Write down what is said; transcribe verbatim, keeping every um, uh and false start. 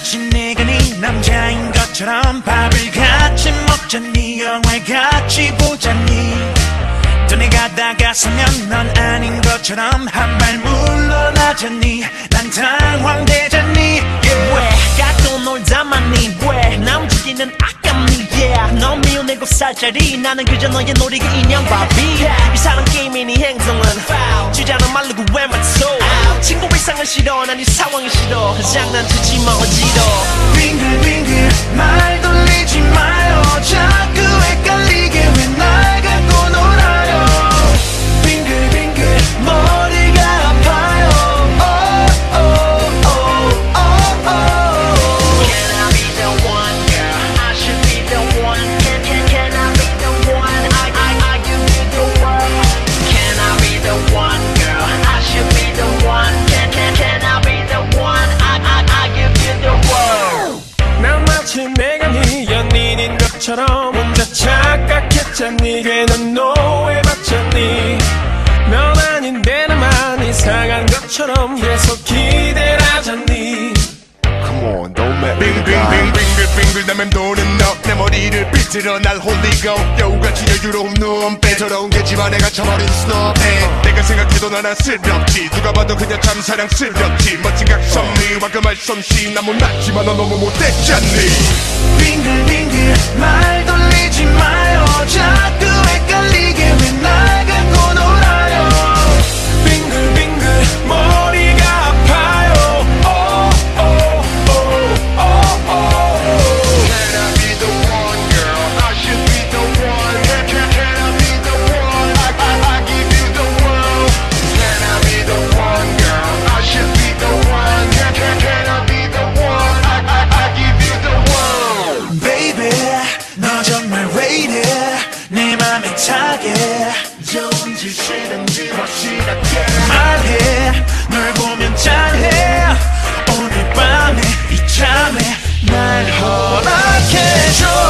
마치 내가 네 남자인 것처럼 밥을 같이 먹자니 영화를 같이 보자니 또 내가 다가서면 넌 아닌 것처럼 한 발 물러나자니 난 당황되자니 yeah. 왜 갖고 놀자마니 왜 남주기는 아깝니 yeah. 넌 미워내고 살자리 나는 그저 너의 놀이기 인형바비 yeah. 이 사람 게임이 네 행성은 foul. 주자는 말르고 왜 맞소 친구 이상은 싫어 난 이 상황이 싫어 장난치지 마 어지러 빙글빙글 말 돌리지 마요 자꾸 헷갈리게 왜 날 갖고 놀아요 빙글빙글 머리가 아파요 oh, oh, oh, oh, oh. Can I be the one girl I should be the one Can, can, can I be the one I, I, I give you the world Can I be the one girl I should be the one Can, can, can I be the one I, I, I give you the world 난 마치 내가 네 연인인 것처럼 혼자 착각했잖니 괜한 노예받잖니 면 아닌데 나만 이상한 것처럼 계속 기대를 하잖니 Come on, don't make me 빙빙빙빙빙빙 나 맴도는 너 내 머리를 삐뚤어 날 홀리고 여우같이 여유로운 눈 빼저러운 게 집안에 갇혀버린 스노우 내가 생각해도 난 안쓰럽지 누가 봐도 그냥 참 사랑스럽지 멋진 각선미와 그 말솜씨 나 못났지만 너 너무 못됐잖니 빙글빙글 말 돌리지 마요 자꾸 헷갈리게 왜 날 갖고 놀아요 빙글빙글 머리가 아파요 oh, oh, oh, oh, oh. Can I be the one girl I should be the one Can, can, can I be the one I, I, I give you the world Can I be the one girl I should be the one Can, can, can I be the one I, I, I give you the world Baby 너 정말 왜 이래 내 맘에 차게 좋은지 싫은지 확실하게 말해 널 보면 짠해 오늘 밤에 이참에 날 허락해줘